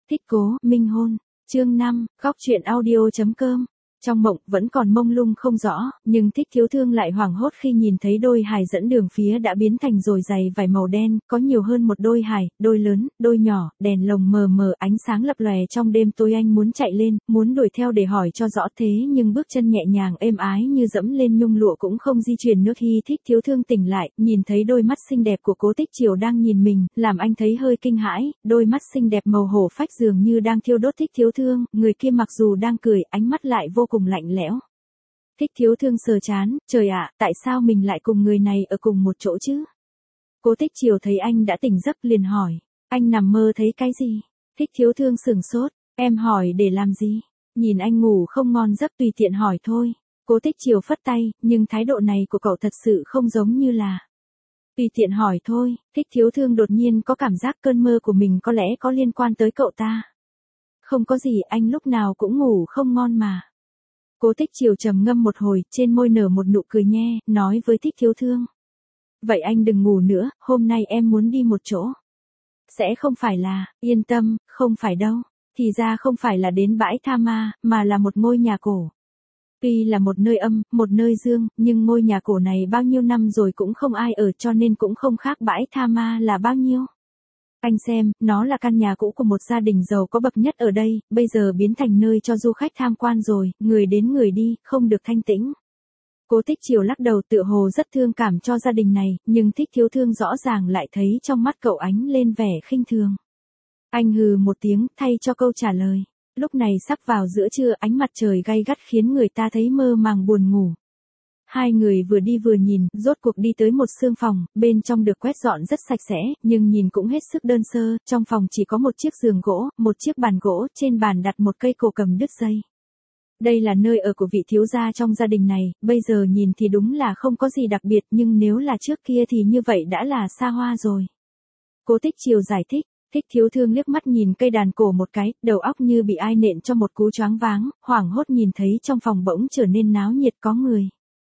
Thích Cố Minh Hôn, chương 5, góc truyện audio.com. Trong mộng vẫn còn mông lung không rõ, nhưng Thích Thiếu Thương lại hoảng hốt khi nhìn thấy đôi hài dẫn đường phía đã biến thành rồi giày vải màu đen, có nhiều hơn một đôi hài, đôi lớn, đôi nhỏ, đèn lồng mờ mờ ánh sáng lập lòe trong đêm tối. Anh muốn chạy lên, muốn đuổi theo để hỏi cho rõ thế nhưng bước chân nhẹ nhàng êm ái như dẫm lên nhung lụa cũng không di chuyển nước. Khi Thích Thiếu Thương tỉnh lại, nhìn thấy đôi mắt xinh đẹp của Cố Tích Chiều đang nhìn mình, làm anh thấy hơi kinh hãi, đôi mắt xinh đẹp màu hổ phách dường như đang thiêu đốt Thích Thiếu Thương, người kia mặc dù đang cười, ánh mắt lại vô cùng lạnh lẽo. Thích Thiếu Thương sờ trán, trời ạ, tại sao mình lại cùng người này ở cùng một chỗ chứ? Cố Tích Chiều thấy anh đã tỉnh giấc liền hỏi, anh nằm mơ thấy cái gì? Thích Thiếu Thương sửng sốt, em hỏi để làm gì? Nhìn anh ngủ không ngon giấc tùy tiện hỏi thôi. Cố Tích Chiều phất tay, nhưng thái độ này của cậu thật sự không giống như là tùy tiện hỏi thôi. Thích Thiếu Thương đột nhiên có cảm giác cơn mơ của mình có lẽ có liên quan tới cậu ta. Không có gì, anh lúc nào cũng ngủ không ngon mà. Cố Tích Chiều trầm ngâm một hồi, trên môi nở một nụ cười nhe, nói với Thích Thiếu Thương. Vậy anh đừng ngủ nữa, hôm nay em muốn đi một chỗ. Sẽ không phải là, yên tâm, không phải đâu. Thì ra không phải là đến bãi Tha Ma, mà là một ngôi nhà cổ. Tuy là một nơi âm, một nơi dương, nhưng ngôi nhà cổ này bao nhiêu năm rồi cũng không ai ở cho nên cũng không khác bãi Tha Ma là bao nhiêu. Anh xem, nó là căn nhà cũ của một gia đình giàu có bậc nhất ở đây, bây giờ biến thành nơi cho du khách tham quan rồi, người đến người đi, không được thanh tĩnh. Cố Tích Chiều lắc đầu tựa hồ rất thương cảm cho gia đình này, nhưng Thích Thiếu Thương rõ ràng lại thấy trong mắt cậu ánh lên vẻ khinh thường. Anh hừ một tiếng, thay cho câu trả lời. Lúc này sắp vào giữa trưa, ánh mặt trời gay gắt khiến người ta thấy mơ màng buồn ngủ. Hai người vừa đi vừa nhìn, rốt cuộc đi tới một xương phòng, bên trong được quét dọn rất sạch sẽ, nhưng nhìn cũng hết sức đơn sơ, trong phòng chỉ có một chiếc giường gỗ, một chiếc bàn gỗ, trên bàn đặt một cây cổ cầm đứt dây. Đây là nơi ở của vị thiếu gia trong gia đình này, bây giờ nhìn thì đúng là không có gì đặc biệt, nhưng nếu là trước kia thì như vậy đã là xa hoa rồi. Cố Tích Chiều giải thích. Thích Thiếu Thương liếc mắt nhìn cây đàn cổ một cái, đầu óc như bị ai nện cho một cú choáng váng, hoảng hốt nhìn thấy trong phòng bỗng trở nên náo nhiệt, có người.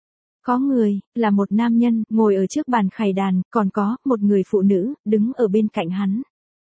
Có người, là một nam nhân, ngồi ở trước bàn khải đàn, còn có, một người phụ nữ, đứng ở bên cạnh hắn.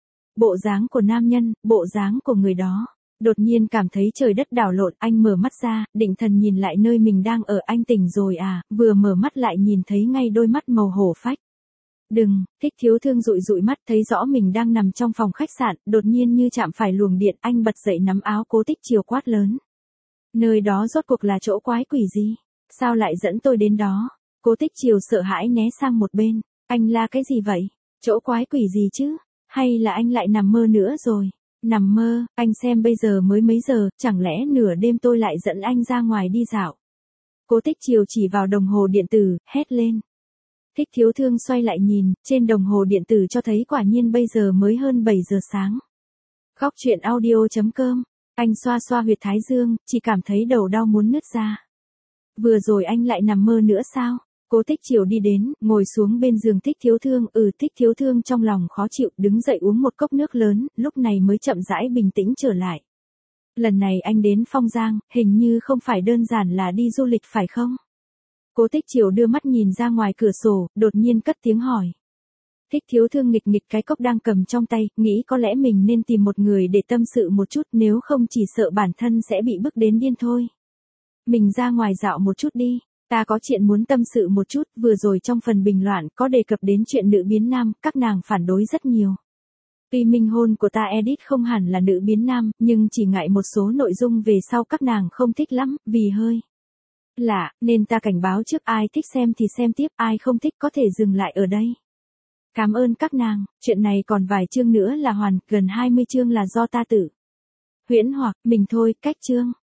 Bộ dáng của nam nhân, bộ dáng của người đó. Đột nhiên cảm thấy trời đất đảo lộn, anh mở mắt ra, định thần nhìn lại nơi mình đang ở. Anh tỉnh rồi à? Vừa mở mắt lại nhìn thấy ngay đôi mắt màu hổ phách. Đừng, Thích Thiếu Thương dụi dụi mắt thấy rõ mình đang nằm trong phòng khách sạn, đột nhiên như chạm phải luồng điện, anh bật dậy nắm áo Cố Tích Chiều quát lớn. Nơi đó rốt cuộc là chỗ quái quỷ gì? Sao lại dẫn tôi đến đó? Cố Tích Chiều sợ hãi né sang một bên. Anh la cái gì vậy? Chỗ quái quỷ gì chứ? Hay là anh lại nằm mơ nữa rồi? Nằm mơ, anh xem bây giờ mới mấy giờ, chẳng lẽ nửa đêm tôi lại dẫn anh ra ngoài đi dạo? Cố Tích Chiều chỉ vào đồng hồ điện tử, hét lên. Thích Thiếu Thương xoay lại nhìn, trên đồng hồ điện tử cho thấy quả nhiên bây giờ mới hơn 7 giờ sáng. Góc truyện audio.com. Anh xoa xoa huyệt thái dương, chỉ cảm thấy đầu đau muốn nứt ra. Vừa rồi anh lại nằm mơ nữa sao? Cố Tích Chiều đi đến, ngồi xuống bên giường Thích Thiếu Thương. Thích Thiếu Thương trong lòng khó chịu, đứng dậy uống một cốc nước lớn, lúc này mới chậm rãi bình tĩnh trở lại. Lần này anh đến Phong Giang, hình như không phải đơn giản là đi du lịch phải không? Cố Tích Chiều đưa mắt nhìn ra ngoài cửa sổ, đột nhiên cất tiếng hỏi. Thích Thiếu Thương nghịch nghịch cái cốc đang cầm trong tay, nghĩ có lẽ mình nên tìm một người để tâm sự một chút, nếu không chỉ sợ bản thân sẽ bị bức đến điên thôi. Mình ra ngoài dạo một chút đi, ta có chuyện muốn tâm sự một chút. Vừa rồi trong phần bình luận có đề cập đến chuyện nữ biến nam, các nàng phản đối rất nhiều. Tuy minh hôn của ta edit không hẳn là nữ biến nam, nhưng chỉ ngại một số nội dung về sau các nàng không thích lắm, vì hơi lạ, nên ta cảnh báo trước, ai thích xem thì xem tiếp, ai không thích có thể dừng lại ở đây. Cảm ơn các nàng, chuyện này còn vài chương nữa là hoàn, gần 20 chương là do ta tự huyễn hoặc, mình thôi, cách chương.